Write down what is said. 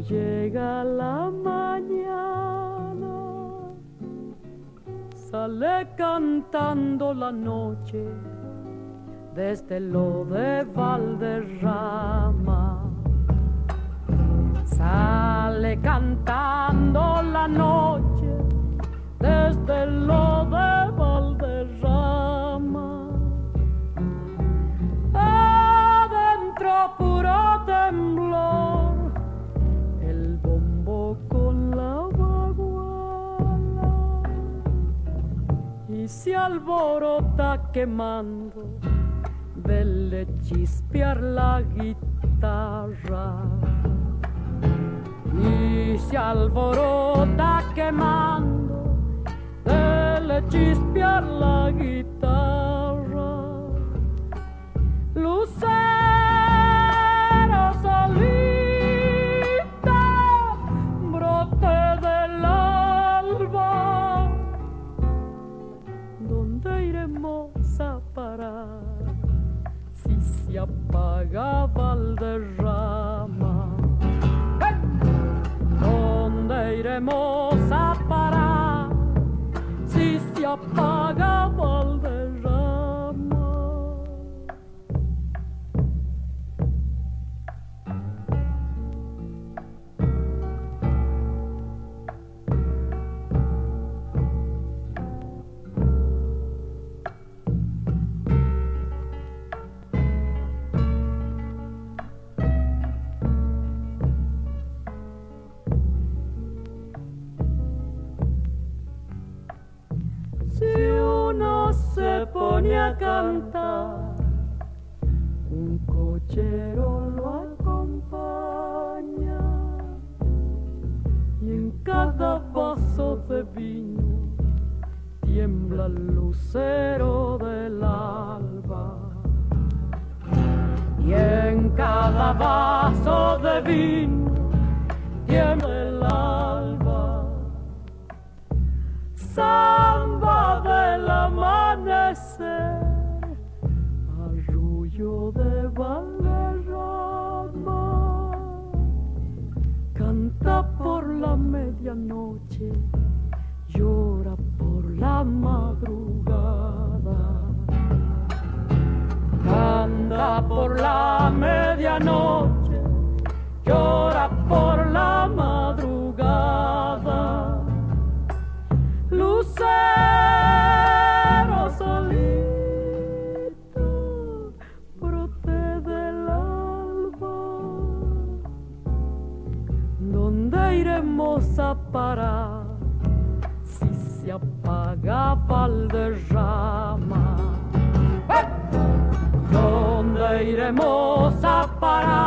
llega la mañana, sale cantando la noche desde lo de Valderrama. Sale cantando la noche desde lo de Valderrama. Adentro puro temblor, el bombo con la baguala, y se alborota quemando de chispear la guitarra. Y se alborota quemando de chispear la guitarra. Lucero solita, brote del alba, ¿dónde iremos a parar si se apaga Valderrama? ¿Dónde iremos a parar si se apaga Valderrama? Se pone a cantar, un cochero lo acompaña, y en cada vaso de vino tiembla el lucero del alba. Y en cada vaso de vino tiembla el alba. Samba del amanecer, arrullo de Valderrama, canta por la medianoche, llora por la madrugada. Canta por la medianoche, llora por la madrugada. Lucero solita, brote del alba, ¿dónde iremos a parar si se apaga Valderrama? ¿Dónde iremos a parar